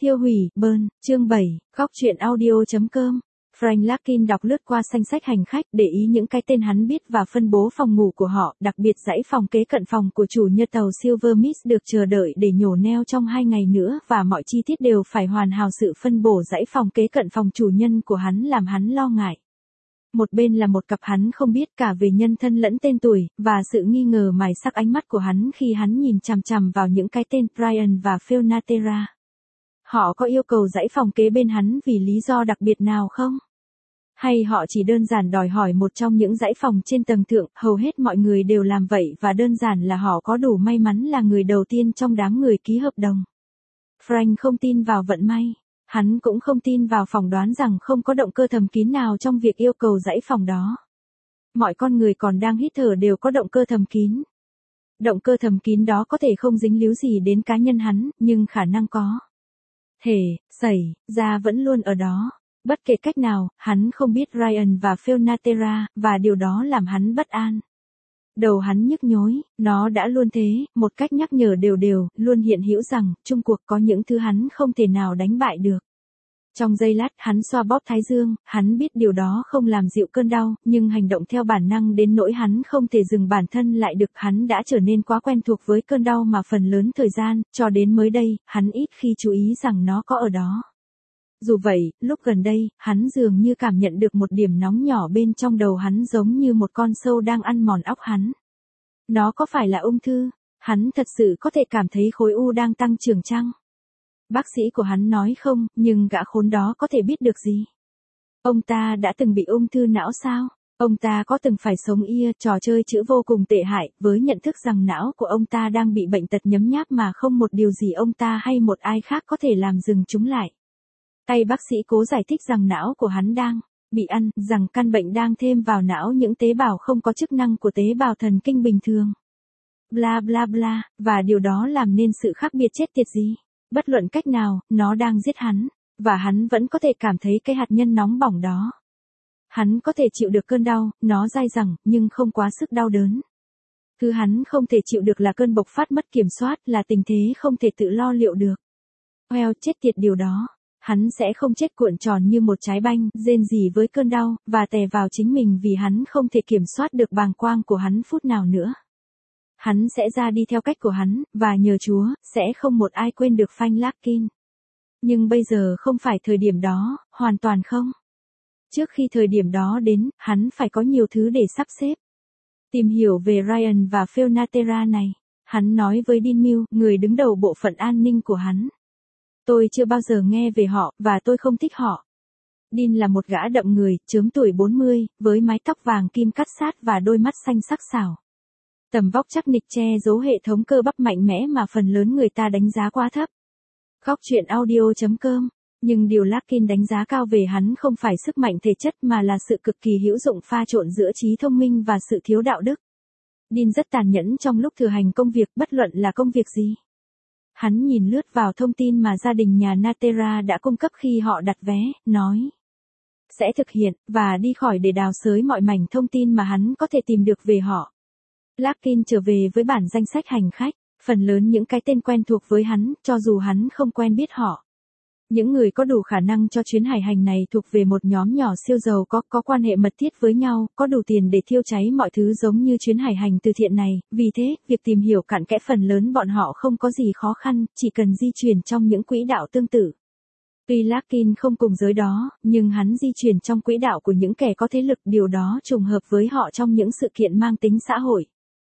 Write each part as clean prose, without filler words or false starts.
Tiêu hủy, Burn, chương 7, góc truyện audio.com. Frank Larkin đọc lướt qua danh sách hành khách, để ý những cái tên hắn biết và phân bố phòng ngủ của họ, đặc biệt dãy phòng kế cận phòng của chủ nhân tàu Silver Mist được chờ đợi để nhổ neo trong 2 ngày nữa và mọi chi tiết đều phải hoàn hảo. Sự phân bổ dãy phòng kế cận phòng chủ nhân của hắn làm hắn lo ngại. Một bên là một cặp hắn không biết cả về nhân thân lẫn tên tuổi, và sự nghi ngờ mài sắc ánh mắt của hắn khi hắn nhìn chằm chằm vào những cái tên Brian và Feonatera. Họ có yêu cầu dãy phòng kế bên hắn vì lý do đặc biệt nào không? Hay họ chỉ đơn giản đòi hỏi một trong những dãy phòng trên tầng thượng? Hầu hết mọi người đều làm vậy và đơn giản là họ có đủ may mắn là người đầu tiên trong đám người ký hợp đồng. Frank không tin vào vận may. Hắn cũng không tin vào phỏng đoán rằng không có động cơ thầm kín nào trong việc yêu cầu dãy phòng đó. Mọi con người còn đang hít thở đều có động cơ thầm kín. Động cơ thầm kín đó có thể không dính líu gì đến cá nhân hắn, nhưng khả năng có thể xảy ra vẫn luôn ở đó. Bất kể cách nào, hắn không biết Ryan và Feonatera, và điều đó làm hắn bất an. Đầu hắn nhức nhối, nó đã luôn thế, một cách nhắc nhở đều, luôn hiện hữu rằng, chung cuộc có những thứ hắn không thể nào đánh bại được. Trong giây lát, hắn xoa bóp thái dương, hắn biết điều đó không làm dịu cơn đau, nhưng hành động theo bản năng đến nỗi hắn không thể dừng bản thân lại được. Hắn đã trở nên quá quen thuộc với cơn đau mà phần lớn thời gian, cho đến mới đây, hắn ít khi chú ý rằng nó có ở đó. Dù vậy, lúc gần đây, hắn dường như cảm nhận được một điểm nóng nhỏ bên trong đầu hắn, giống như một con sâu đang ăn mòn óc hắn. Nó có phải là ung thư? Hắn thật sự có thể cảm thấy khối u đang tăng trưởng chăng? Bác sĩ của hắn nói không, nhưng gã khốn đó có thể biết được gì? Ông ta đã từng bị ung thư não sao? Ông ta có từng phải sống trò chơi chữ vô cùng tệ hại, với nhận thức rằng não của ông ta đang bị bệnh tật nhấm nháp mà không một điều gì ông ta hay một ai khác có thể làm dừng chúng lại. Tay bác sĩ cố giải thích rằng não của hắn đang bị ăn, rằng căn bệnh đang thêm vào não những tế bào không có chức năng của tế bào thần kinh bình thường. Bla bla bla, và điều đó làm nên sự khác biệt chết tiệt gì? Bất luận cách nào, nó đang giết hắn, và hắn vẫn có thể cảm thấy cái hạt nhân nóng bỏng đó. Hắn có thể chịu được cơn đau, nó dai dẳng, nhưng không quá sức đau đớn. Thứ hắn không thể chịu được là cơn bộc phát mất kiểm soát, là tình thế không thể tự lo liệu được. Chết tiệt điều đó. Hắn sẽ không chết cuộn tròn như một trái banh, rên rỉ với cơn đau, và tè vào chính mình vì hắn không thể kiểm soát được bàng quang của hắn phút nào nữa. Hắn sẽ ra đi theo cách của hắn, và nhờ Chúa, sẽ không một ai quên được Frank Larkin. Nhưng bây giờ không phải thời điểm đó, hoàn toàn không. Trước khi thời điểm đó đến, hắn phải có nhiều thứ để sắp xếp. Tìm hiểu về Ryan và Feonatera này. Hắn nói với Dean Mills, người đứng đầu bộ phận an ninh của hắn. Tôi chưa bao giờ nghe về họ, và tôi không thích họ. Dean là một gã đậm người, chớm tuổi 40, với mái tóc vàng kim cắt sát và đôi mắt xanh sắc sảo. Tầm vóc chắc nịch che giấu hệ thống cơ bắp mạnh mẽ mà phần lớn người ta đánh giá quá thấp. Góc truyện audio.com. Nhưng điều Larkin đánh giá cao về hắn không phải sức mạnh thể chất mà là sự cực kỳ hữu dụng pha trộn giữa trí thông minh và sự thiếu đạo đức. Dean rất tàn nhẫn trong lúc thừa hành công việc, bất luận là công việc gì. Hắn nhìn lướt vào thông tin mà gia đình nhà Natera đã cung cấp khi họ đặt vé, nói sẽ thực hiện, và đi khỏi để đào xới mọi mảnh thông tin mà hắn có thể tìm được về họ. Larkin trở về với bản danh sách hành khách, phần lớn những cái tên quen thuộc với hắn, cho dù hắn không quen biết họ. Những người có đủ khả năng cho chuyến hải hành này thuộc về một nhóm nhỏ siêu giàu có quan hệ mật thiết với nhau, có đủ tiền để thiêu cháy mọi thứ giống như chuyến hải hành từ thiện này, vì thế, việc tìm hiểu cặn kẽ phần lớn bọn họ không có gì khó khăn, chỉ cần di chuyển trong những quỹ đạo tương tự. Tuy Larkin không cùng giới đó, nhưng hắn di chuyển trong quỹ đạo của những kẻ có thế lực, điều đó trùng hợp với họ trong những sự kiện mang tính xã hội.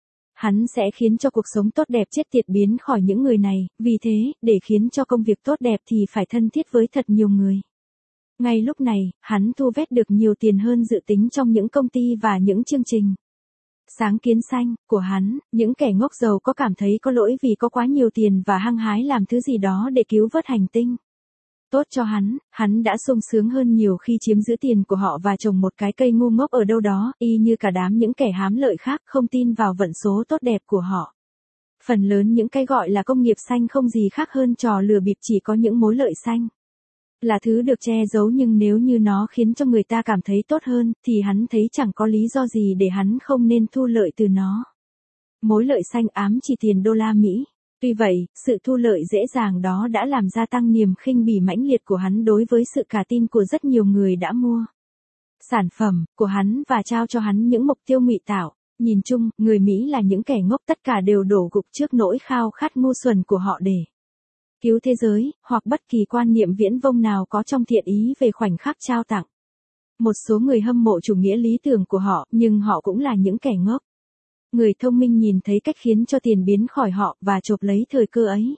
Hắn sẽ khiến cho cuộc sống tốt đẹp chết tiệt biến khỏi những người này, vì thế, để khiến cho công việc tốt đẹp thì phải thân thiết với thật nhiều người. Ngay lúc này, hắn thu vét được nhiều tiền hơn dự tính trong những công ty và những chương trình. Sáng kiến xanh của hắn, những kẻ ngốc giàu có cảm thấy có lỗi vì có quá nhiều tiền và hăng hái làm thứ gì đó để cứu vớt hành tinh. Tốt cho hắn đã sung sướng hơn nhiều khi chiếm giữ tiền của họ và trồng một cái cây ngu ngốc ở đâu đó, y như cả đám những kẻ hám lợi khác không tin vào vận số tốt đẹp của họ. Phần lớn những cái gọi là công nghiệp xanh không gì khác hơn trò lừa bịp, chỉ có những mối lợi xanh. Là thứ được che giấu, nhưng nếu như nó khiến cho người ta cảm thấy tốt hơn, thì hắn thấy chẳng có lý do gì để hắn không nên thu lợi từ nó. Mối lợi xanh ám chỉ tiền đô la Mỹ. Tuy vậy, sự thu lợi dễ dàng đó đã làm gia tăng niềm khinh bỉ mãnh liệt của hắn đối với sự cả tin của rất nhiều người đã mua sản phẩm của hắn và trao cho hắn những mục tiêu ngụy tạo. Nhìn chung, người Mỹ là những kẻ ngốc, tất cả đều đổ gục trước nỗi khao khát ngu xuẩn của họ để cứu thế giới, hoặc bất kỳ quan niệm viễn vông nào có trong thiện ý về khoảnh khắc trao tặng. Một số người hâm mộ chủ nghĩa lý tưởng của họ, nhưng họ cũng là những kẻ ngốc. Người thông minh nhìn thấy cách khiến cho tiền biến khỏi họ và chộp lấy thời cơ ấy.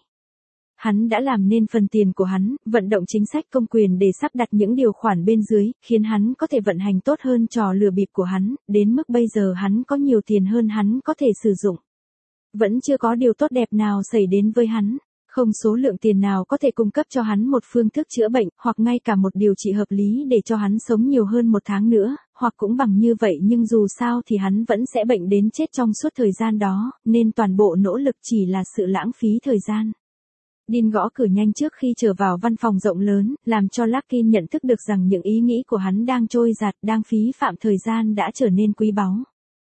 Hắn đã làm nên phần tiền của hắn, vận động chính sách công quyền để sắp đặt những điều khoản bên dưới, khiến hắn có thể vận hành tốt hơn trò lừa bịp của hắn, đến mức bây giờ hắn có nhiều tiền hơn hắn có thể sử dụng. Vẫn chưa có điều tốt đẹp nào xảy đến với hắn. Không số lượng tiền nào có thể cung cấp cho hắn một phương thức chữa bệnh, hoặc ngay cả một điều trị hợp lý để cho hắn sống nhiều hơn một tháng nữa, hoặc cũng bằng như vậy, nhưng dù sao thì hắn vẫn sẽ bệnh đến chết trong suốt thời gian đó, nên toàn bộ nỗ lực chỉ là sự lãng phí thời gian. Dean gõ cửa nhanh trước khi trở vào văn phòng rộng lớn, làm cho Larkin nhận thức được rằng những ý nghĩ của hắn đang trôi giạt, đang phí phạm thời gian đã trở nên quý báu.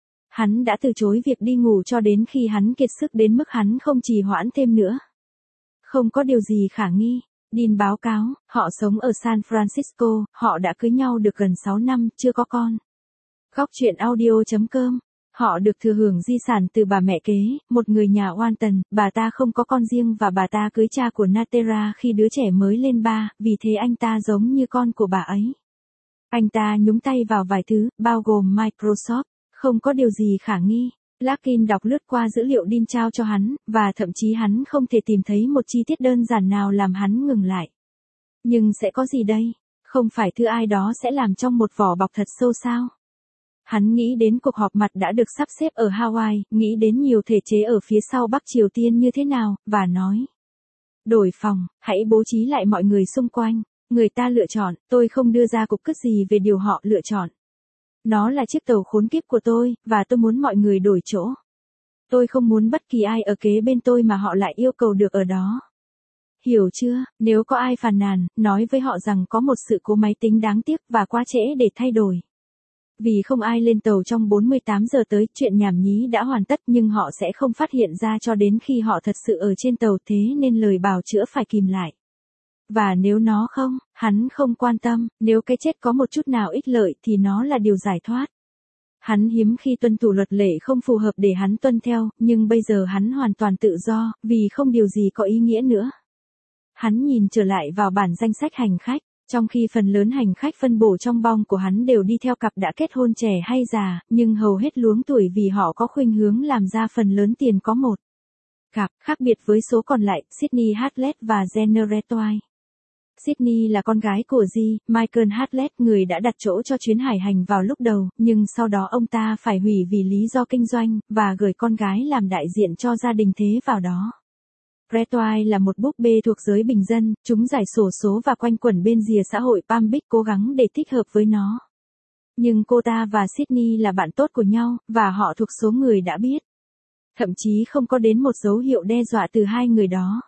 Hắn đã từ chối việc đi ngủ cho đến khi hắn kiệt sức đến mức hắn không trì hoãn thêm nữa. Không có điều gì khả nghi. Dean báo cáo, họ sống ở San Francisco, họ đã cưới nhau được gần 6 năm, chưa có con. Góc truyện audio.com. Họ được thừa hưởng di sản từ bà mẹ kế, một người nhà Walton, bà ta không có con riêng và bà ta cưới cha của Natera khi đứa trẻ mới lên 3, vì thế anh ta giống như con của bà ấy. Anh ta nhúng tay vào vài thứ, bao gồm Microsoft, không có điều gì khả nghi. Larkin đọc lướt qua dữ liệu Dean trao cho hắn, và thậm chí hắn không thể tìm thấy một chi tiết đơn giản nào làm hắn ngừng lại. Nhưng sẽ có gì đây? Không phải thứ ai đó sẽ làm trong một vỏ bọc thật sâu sao? Hắn nghĩ đến cuộc họp mặt đã được sắp xếp ở Hawaii, nghĩ đến nhiều thể chế ở phía sau Bắc Triều Tiên như thế nào, và nói. Đổi phòng, hãy bố trí lại mọi người xung quanh. Người ta lựa chọn, tôi không đưa ra cục cức gì về điều họ lựa chọn. Nó là chiếc tàu khốn kiếp của tôi, và tôi muốn mọi người đổi chỗ. Tôi không muốn bất kỳ ai ở kế bên tôi mà họ lại yêu cầu được ở đó. Hiểu chưa? Nếu có ai phàn nàn, nói với họ rằng có một sự cố máy tính đáng tiếc và quá trễ để thay đổi. Vì không ai lên tàu trong 48 giờ tới, chuyện nhảm nhí đã hoàn tất, nhưng họ sẽ không phát hiện ra cho đến khi họ thật sự ở trên tàu, thế nên lời bào chữa phải kìm lại. Và nếu nó không, hắn không quan tâm, nếu cái chết có một chút nào ích lợi thì nó là điều giải thoát. Hắn hiếm khi tuân thủ luật lệ không phù hợp để hắn tuân theo, nhưng bây giờ hắn hoàn toàn tự do, vì không điều gì có ý nghĩa nữa. Hắn nhìn trở lại vào bản danh sách hành khách, trong khi phần lớn hành khách phân bổ trong bong của hắn đều đi theo cặp đã kết hôn trẻ hay già, nhưng hầu hết luống tuổi vì họ có khuynh hướng làm ra phần lớn tiền có một cặp, khác biệt với số còn lại, Sydney Hartlett và Jenner Retway. Sydney là con gái của Michael Hartlett, người đã đặt chỗ cho chuyến hải hành vào lúc đầu, nhưng sau đó ông ta phải hủy vì lý do kinh doanh, và gửi con gái làm đại diện cho gia đình thế vào đó. Retway là một búp bê thuộc giới bình dân, chúng giải xổ số và quanh quẩn bên rìa xã hội Palm Beach, cố gắng để thích hợp với nó. Nhưng cô ta và Sydney là bạn tốt của nhau, và họ thuộc số người đã biết. Thậm chí không có đến một dấu hiệu đe dọa từ hai người đó.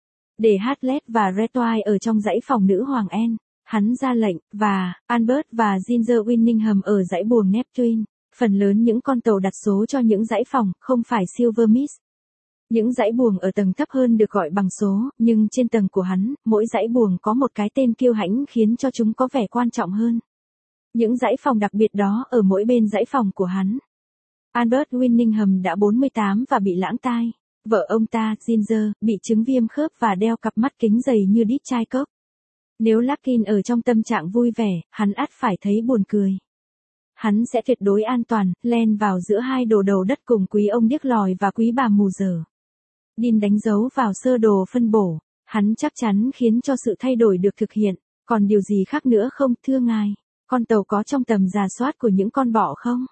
Để Hartlett và Retway ở trong dãy phòng nữ hoàng Anne, hắn ra lệnh, và Albert và Ginger Winningham ở dãy buồng Neptune. Phần lớn những con tàu đặt số cho những dãy phòng, không phải Silver Mist. Những dãy buồng ở tầng thấp hơn được gọi bằng số, nhưng trên tầng của hắn, mỗi dãy buồng có một cái tên kiêu hãnh khiến cho chúng có vẻ quan trọng hơn. Những dãy phòng đặc biệt đó ở mỗi bên dãy phòng của hắn. Albert Winningham đã 48 và bị lãng tai. Vợ ông ta, Ginger, bị chứng viêm khớp và đeo cặp mắt kính dày như đít chai cốc. Nếu Larkin ở trong tâm trạng vui vẻ, hắn ắt phải thấy buồn cười. Hắn sẽ tuyệt đối an toàn, len vào giữa hai đồ đầu đất cùng quý ông điếc lòi và quý bà mù dở. Dean đánh dấu vào sơ đồ phân bổ. Hắn chắc chắn khiến cho sự thay đổi được thực hiện. Còn điều gì khác nữa không, thưa ngài? Con tàu có trong tầm rà soát của những con bọ không?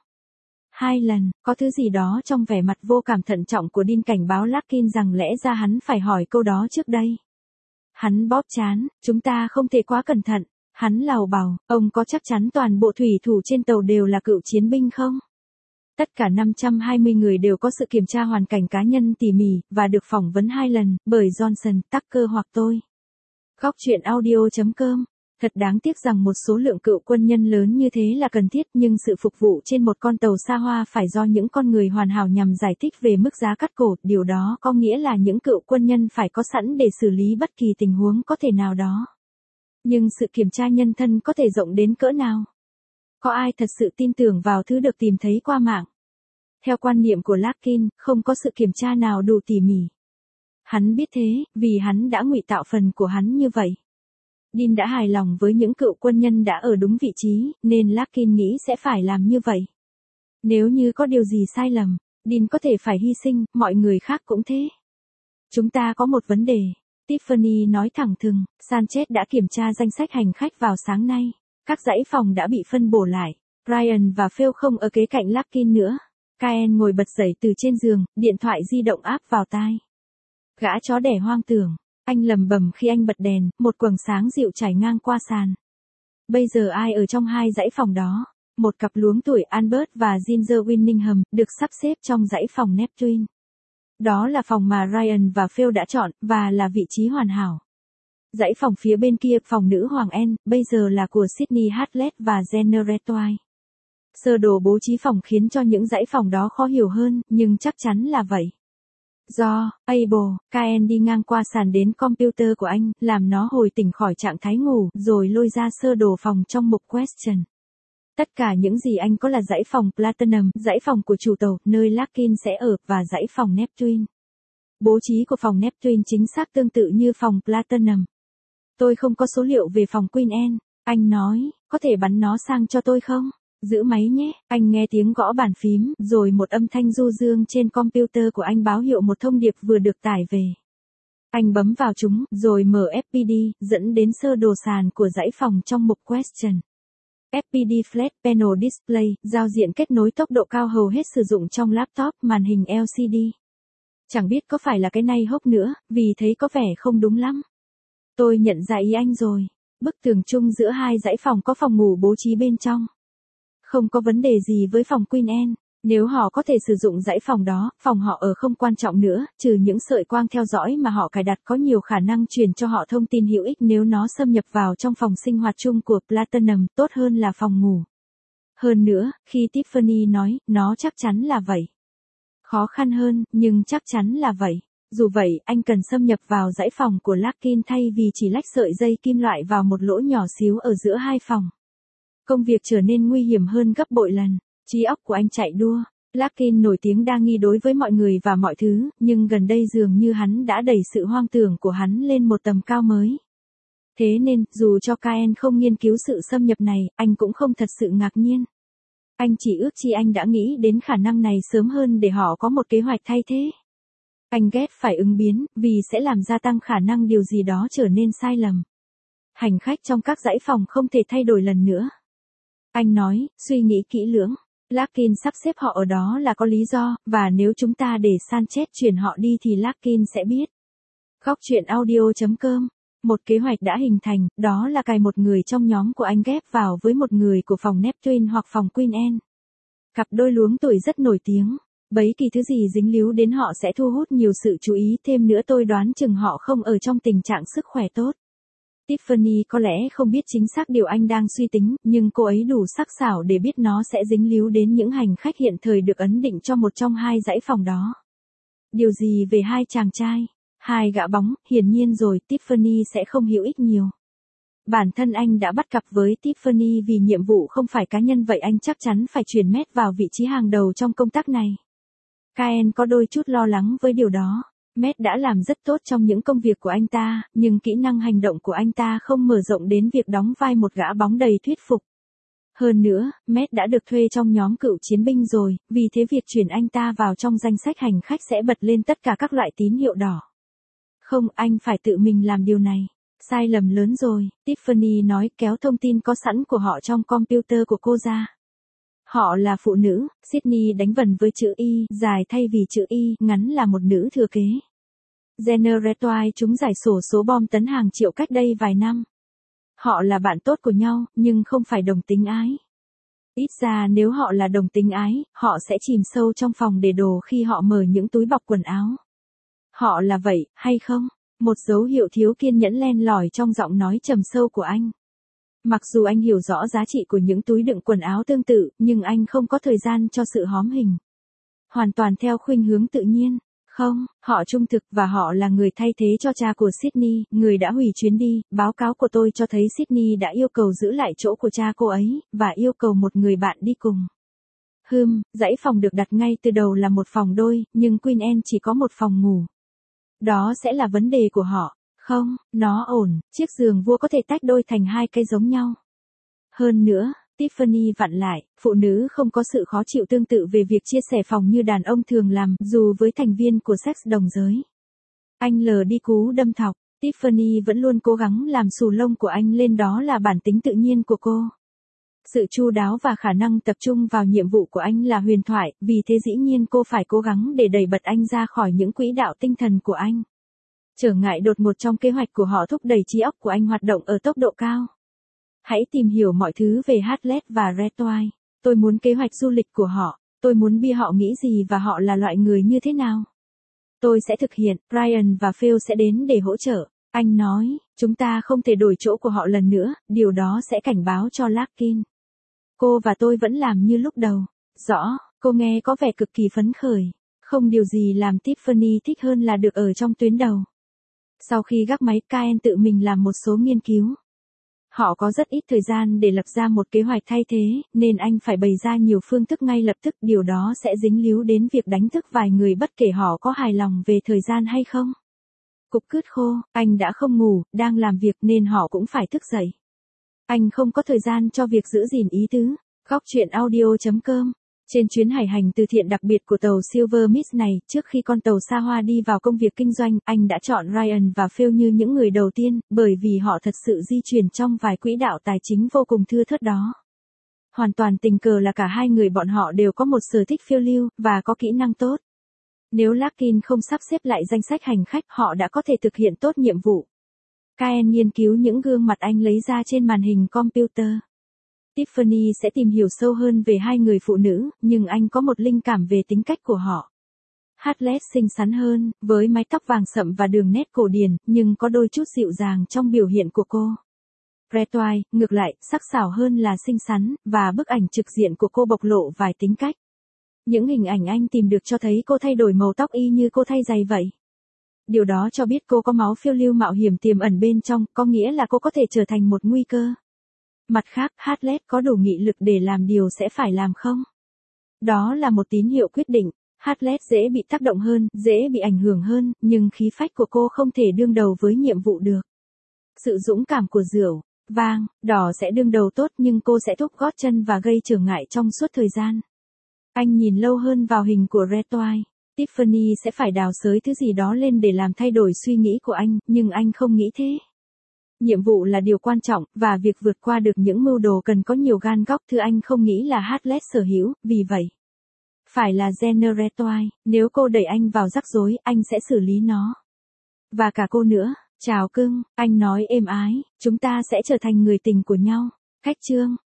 2 lần, có thứ gì đó trong vẻ mặt vô cảm thận trọng của Dean cảnh báo Larkin rằng lẽ ra hắn phải hỏi câu đó trước đây. Hắn bóp trán, chúng ta không thể quá cẩn thận. Hắn lào bào, ông có chắc chắn toàn bộ thủy thủ trên tàu đều là cựu chiến binh không? Tất cả 520 người đều có sự kiểm tra hoàn cảnh cá nhân tỉ mỉ, và được phỏng vấn 2 lần, bởi Johnson, Tucker hoặc tôi. Góc truyện audio.com Thật đáng tiếc rằng một số lượng cựu quân nhân lớn như thế là cần thiết, nhưng sự phục vụ trên một con tàu xa hoa phải do những con người hoàn hảo nhằm giải thích về mức giá cắt cổ, điều đó có nghĩa là những cựu quân nhân phải có sẵn để xử lý bất kỳ tình huống có thể nào đó. Nhưng sự kiểm tra nhân thân có thể rộng đến cỡ nào? Có ai thật sự tin tưởng vào thứ được tìm thấy qua mạng? Theo quan niệm của Larkin, không có sự kiểm tra nào đủ tỉ mỉ. Hắn biết thế, vì hắn đã ngụy tạo phần của hắn như vậy. Dean đã hài lòng với những cựu quân nhân đã ở đúng vị trí, nên Larkin nghĩ sẽ phải làm như vậy. Nếu như có điều gì sai lầm, Dean có thể phải hy sinh, mọi người khác cũng thế. Chúng ta có một vấn đề. Tiffany nói thẳng thừng, Sanchez đã kiểm tra danh sách hành khách vào sáng nay. Các dãy phòng đã bị phân bổ lại. Ryan và Phil không ở kế cạnh Larkin nữa. Kyle ngồi bật dậy từ trên giường, điện thoại di động áp vào tai. Gã chó đẻ hoang tưởng. Anh lầm bầm khi anh bật đèn, một quầng sáng dịu trải ngang qua sàn. Bây giờ ai ở trong hai dãy phòng đó? Một cặp luống tuổi Albert và Ginger Winningham, được sắp xếp trong dãy phòng Neptune. Đó là phòng mà Ryan và Phil đã chọn, và là vị trí hoàn hảo. Dãy phòng phía bên kia, phòng nữ Hoàng Anne, bây giờ là của Sydney Hartlett và Jenna Retway. Sơ đồ bố trí phòng khiến cho những dãy phòng đó khó hiểu hơn, nhưng chắc chắn là vậy. Do Abel, Kyle đi ngang qua sàn đến computer của anh, làm nó hồi tỉnh khỏi trạng thái ngủ, rồi lôi ra sơ đồ phòng trong mục question. Tất cả những gì anh có là dãy phòng Platinum, dãy phòng của chủ tàu, nơi Larkin sẽ ở, và dãy phòng Neptune. Bố trí của phòng Neptune chính xác tương tự như phòng Platinum. Tôi không có số liệu về phòng Queen Anne, anh nói, có thể bắn nó sang cho tôi không? Giữ máy nhé, anh nghe tiếng gõ bàn phím, rồi một âm thanh du dương trên computer của anh báo hiệu một thông điệp vừa được tải về. Anh bấm vào chúng, rồi mở FPD, dẫn đến sơ đồ sàn của dãy phòng trong mục question. FPD Flat Panel Display, giao diện kết nối tốc độ cao hầu hết sử dụng trong laptop, màn hình LCD. Chẳng biết có phải là cái này hốc nữa, vì thấy có vẻ không đúng lắm. Tôi nhận ra ý anh rồi. Bức tường chung giữa hai dãy phòng có phòng ngủ bố trí bên trong. Không có vấn đề gì với phòng Queen Anne. Nếu họ có thể sử dụng dãy phòng đó, phòng họ ở không quan trọng nữa, trừ những sợi quang theo dõi mà họ cài đặt có nhiều khả năng truyền cho họ thông tin hữu ích nếu nó xâm nhập vào trong phòng sinh hoạt chung của Platinum, tốt hơn là phòng ngủ. Hơn nữa, khi Tiffany nói, nó chắc chắn là vậy. Khó khăn hơn, nhưng chắc chắn là vậy. Dù vậy, anh cần xâm nhập vào dãy phòng của Larkin thay vì chỉ lách sợi dây kim loại vào một lỗ nhỏ xíu ở giữa hai phòng. Công việc trở nên nguy hiểm hơn gấp bội lần. Trí óc của anh chạy đua. Larkin nổi tiếng đa nghi đối với mọi người và mọi thứ, nhưng gần đây dường như hắn đã đẩy sự hoang tưởng của hắn lên một tầm cao mới. Thế nên, dù cho Kyle không nghiên cứu sự xâm nhập này, anh cũng không thật sự ngạc nhiên. Anh chỉ ước chi anh đã nghĩ đến khả năng này sớm hơn để họ có một kế hoạch thay thế. Anh ghét phải ứng biến, vì sẽ làm gia tăng khả năng điều gì đó trở nên sai lầm. Hành khách trong các dãy phòng không thể thay đổi lần nữa. Anh nói, suy nghĩ kỹ lưỡng. Larkin sắp xếp họ ở đó là có lý do, và nếu chúng ta để Sanchez chuyển họ đi thì Larkin sẽ biết. Góc truyện audio.com. Một kế hoạch đã hình thành, đó là cài một người trong nhóm của anh ghép vào với một người của phòng Neptune hoặc phòng Queen Anne. Cặp đôi luống tuổi rất nổi tiếng. Bấy kỳ thứ gì dính líu đến họ sẽ thu hút nhiều sự chú ý, thêm nữa tôi đoán chừng họ không ở trong tình trạng sức khỏe tốt. Tiffany có lẽ không biết chính xác điều anh đang suy tính, nhưng cô ấy đủ sắc sảo để biết nó sẽ dính líu đến những hành khách hiện thời được ấn định cho một trong hai dãy phòng đó. Điều gì về hai chàng trai? Hai gã bóng, hiển nhiên rồi, Tiffany sẽ không hữu ích nhiều. Bản thân anh đã bắt cặp với Tiffany vì nhiệm vụ không phải cá nhân, vậy anh chắc chắn phải chuyển Matt vào vị trí hàng đầu trong công tác này. Kyle có đôi chút lo lắng với điều đó. Matt đã làm rất tốt trong những công việc của anh ta, nhưng kỹ năng hành động của anh ta không mở rộng đến việc đóng vai một gã bóng đầy thuyết phục. Hơn nữa, Matt đã được thuê trong nhóm cựu chiến binh rồi, vì thế việc chuyển anh ta vào trong danh sách hành khách sẽ bật lên tất cả các loại tín hiệu đỏ. Không, anh phải tự mình làm điều này. Sai lầm lớn rồi, Tiffany nói, kéo thông tin có sẵn của họ trong computer của cô ra. Họ là phụ nữ, Sydney đánh vần với chữ Y, dài thay vì chữ Y, ngắn là một nữ thừa kế. Jenna Retway chúng giải sổ số bom tấn hàng triệu cách đây vài năm. Họ là bạn tốt của nhau, nhưng không phải đồng tính ái. Ít ra nếu họ là đồng tính ái, họ sẽ chìm sâu trong phòng để đồ khi họ mở những túi bọc quần áo. Họ là vậy, hay không? Một dấu hiệu thiếu kiên nhẫn len lỏi trong giọng nói trầm sâu của anh. Mặc dù anh hiểu rõ giá trị của những túi đựng quần áo tương tự, nhưng anh không có thời gian cho sự hóm hình. Hoàn toàn theo khuynh hướng tự nhiên. Không, họ trung thực và họ là người thay thế cho cha của Sydney, người đã hủy chuyến đi. Báo cáo của tôi cho thấy Sydney đã yêu cầu giữ lại chỗ của cha cô ấy, và yêu cầu một người bạn đi cùng. Dãy phòng được đặt ngay từ đầu là một phòng đôi, nhưng Queen Anne chỉ có một phòng ngủ. Đó sẽ là vấn đề của họ. Không, nó ổn, chiếc giường vua có thể tách đôi thành hai cái giống nhau. Hơn nữa, Tiffany vặn lại, phụ nữ không có sự khó chịu tương tự về việc chia sẻ phòng như đàn ông thường làm, dù với thành viên của sex đồng giới. Anh lờ đi cú đâm thọc, Tiffany vẫn luôn cố gắng làm xù lông của anh lên, đó là bản tính tự nhiên của cô. Sự chu đáo và khả năng tập trung vào nhiệm vụ của anh là huyền thoại, vì thế dĩ nhiên cô phải cố gắng để đẩy bật anh ra khỏi những quỹ đạo tinh thần của anh. Trở ngại đột ngột trong kế hoạch của họ thúc đẩy trí óc của anh hoạt động ở tốc độ cao. Hãy tìm hiểu mọi thứ về Hartleff và Redwine. Tôi muốn kế hoạch du lịch của họ, tôi muốn biết họ nghĩ gì và họ là loại người như thế nào. Tôi sẽ thực hiện, Ryan và Phil sẽ đến để hỗ trợ. Anh nói, chúng ta không thể đổi chỗ của họ lần nữa, điều đó sẽ cảnh báo cho Larkin. Cô và tôi vẫn làm như lúc đầu. Rõ, cô nghe có vẻ cực kỳ phấn khởi. Không điều gì làm Tiffany thích hơn là được ở trong tuyến đầu. Sau khi gác máy, Kyle tự mình làm một số nghiên cứu. Họ có rất ít thời gian để lập ra một kế hoạch thay thế, nên anh phải bày ra nhiều phương thức ngay lập tức, điều đó sẽ dính líu đến việc đánh thức vài người bất kể họ có hài lòng về thời gian hay không. Cục cứt khô, anh đã không ngủ, đang làm việc nên họ cũng phải thức dậy. Anh không có thời gian cho việc giữ gìn ý tứ. Góc truyện audio.com. Trên chuyến hải hành từ thiện đặc biệt của tàu Silver Mist này, trước khi con tàu xa hoa đi vào công việc kinh doanh, anh đã chọn Ryan và Phil như những người đầu tiên, bởi vì họ thật sự di chuyển trong vài quỹ đạo tài chính vô cùng thưa thớt đó. Hoàn toàn tình cờ là cả hai người bọn họ đều có một sở thích phiêu lưu, và có kỹ năng tốt. Nếu Larkin không sắp xếp lại danh sách hành khách, họ đã có thể thực hiện tốt nhiệm vụ. Kyle nghiên cứu những gương mặt anh lấy ra trên màn hình computer. Tiffany sẽ tìm hiểu sâu hơn về hai người phụ nữ, nhưng anh có một linh cảm về tính cách của họ. Hartleff xinh xắn hơn, với mái tóc vàng sậm và đường nét cổ điển, nhưng có đôi chút dịu dàng trong biểu hiện của cô. Redwine, ngược lại, sắc sảo hơn là xinh xắn, và bức ảnh trực diện của cô bộc lộ vài tính cách. Những hình ảnh anh tìm được cho thấy cô thay đổi màu tóc y như cô thay giày vậy. Điều đó cho biết cô có máu phiêu lưu mạo hiểm tiềm ẩn bên trong, có nghĩa là cô có thể trở thành một nguy cơ. Mặt khác, Hartleff có đủ nghị lực để làm điều sẽ phải làm không? Đó là một tín hiệu quyết định. Hartleff dễ bị tác động hơn, dễ bị ảnh hưởng hơn, nhưng khí phách của cô không thể đương đầu với nhiệm vụ được. Sự dũng cảm của rượu vang, đỏ sẽ đương đầu tốt, nhưng cô sẽ thúc gót chân và gây trở ngại trong suốt thời gian. Anh nhìn lâu hơn vào hình của Redwine. Tiffany sẽ phải đào xới thứ gì đó lên để làm thay đổi suy nghĩ của anh, nhưng anh không nghĩ thế. Nhiệm vụ là điều quan trọng, và việc vượt qua được những mưu đồ cần có nhiều gan góc, thứ anh không nghĩ là Hartleff sở hữu, vì vậy. Phải là Jenna Redwine, nếu cô đẩy anh vào rắc rối, anh sẽ xử lý nó. Và cả cô nữa. Chào cưng, anh nói êm ái, chúng ta sẽ trở thành người tình của nhau. Khách chương.